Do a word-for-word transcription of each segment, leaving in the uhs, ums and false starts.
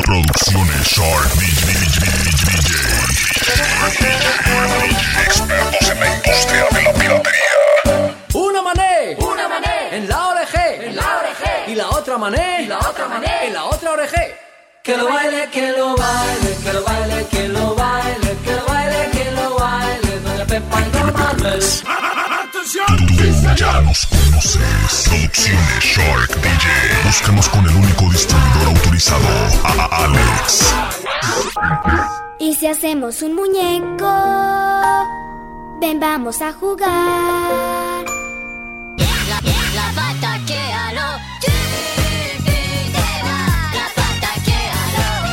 Producciones Shark D J. Expertos en la industria de la piratería. Una mané, una mané, en la oreje, en la oreje, y la otra mané, y la otra mané, en la otra oreje. Que lo baile, que lo baile, que lo baile, que lo baile, que lo baile, que lo baile, doña Pepa y don Manuel. Tú ya nos conoces. Producciones Shark D J. Búscanos con el único distribuidor autorizado, a Alex. ¿Y si hacemos un muñeco? Ven, vamos a jugar. La, la pataquealo, la pataquealo,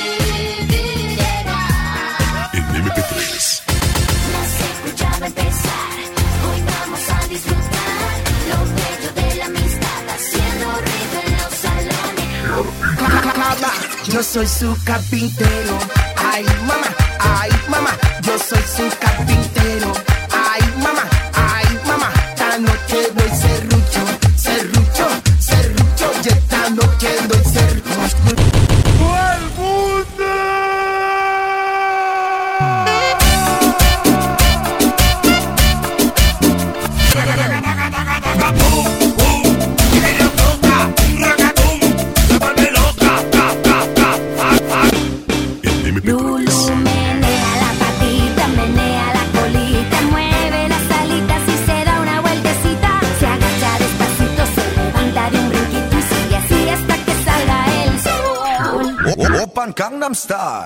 En M P tres. no se escuchaba empezar. Hoy vamos a disfrutar lo bello de la amistad, haciendo ruido en los salones. Yo soy su carpintero. Ay, mamá, ay, mamá. Yo soy su carpintero. Ay, mamá, ay, mamá. Esta noche doy serrucho, serrucho, serrucho. Y esta noche doy serrucho. Lulu menea la patita, menea la colita, mueve las alitas y se da una vueltecita. Se agacha despacito, se levanta de un brinquito y sigue así hasta que salga el sol. Open Gangnam Style.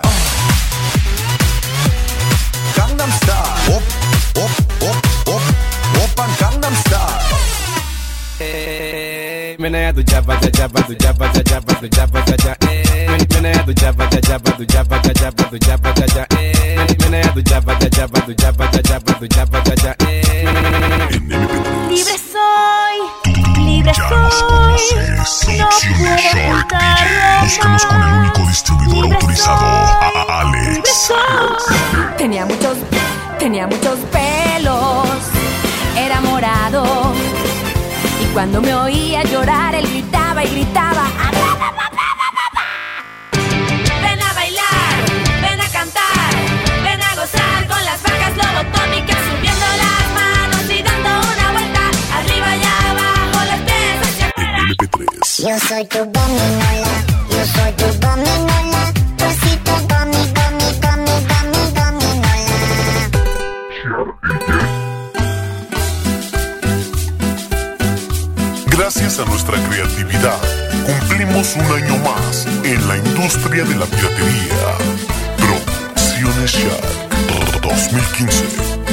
Gangnam Style. Op, op, op, op. Open Gangnam Style. Menea tu chapa, cha chapa, tu chapa, cha chapa, tu chapa, cha cha. Menea tu chapa, cha chapa, tu chapa, cha chapa, tu chapa, cha cha. Menea tu chapa, cha chapa, tu chapa, cha chapa, tu chapa, cha cha. Libre soy, libre Ya nos soy. conoces. No Producciones puedo Shark D J. evitarlo Búscanos con el único distribuidor Libre autorizado, a Libre Alex. soy. Tenía muchos, tenía muchos pelos, era morado. Y cuando me oía llorar, él gritaba y gritaba. Ven a bailar, ven a cantar, ven a gozar con las vacas lobotómicas, subiendo las manos y dando una vuelta, arriba y abajo, los pies hacia En afuera. M P tres. Yo soy tu gominola, yo soy tu gominola, cosito gomi, gomi, gomi, gomi, gominola. Gracias a nuestra creatividad, cumplimos un año más en la industria de la piratería. Producciones Shark dos mil quince.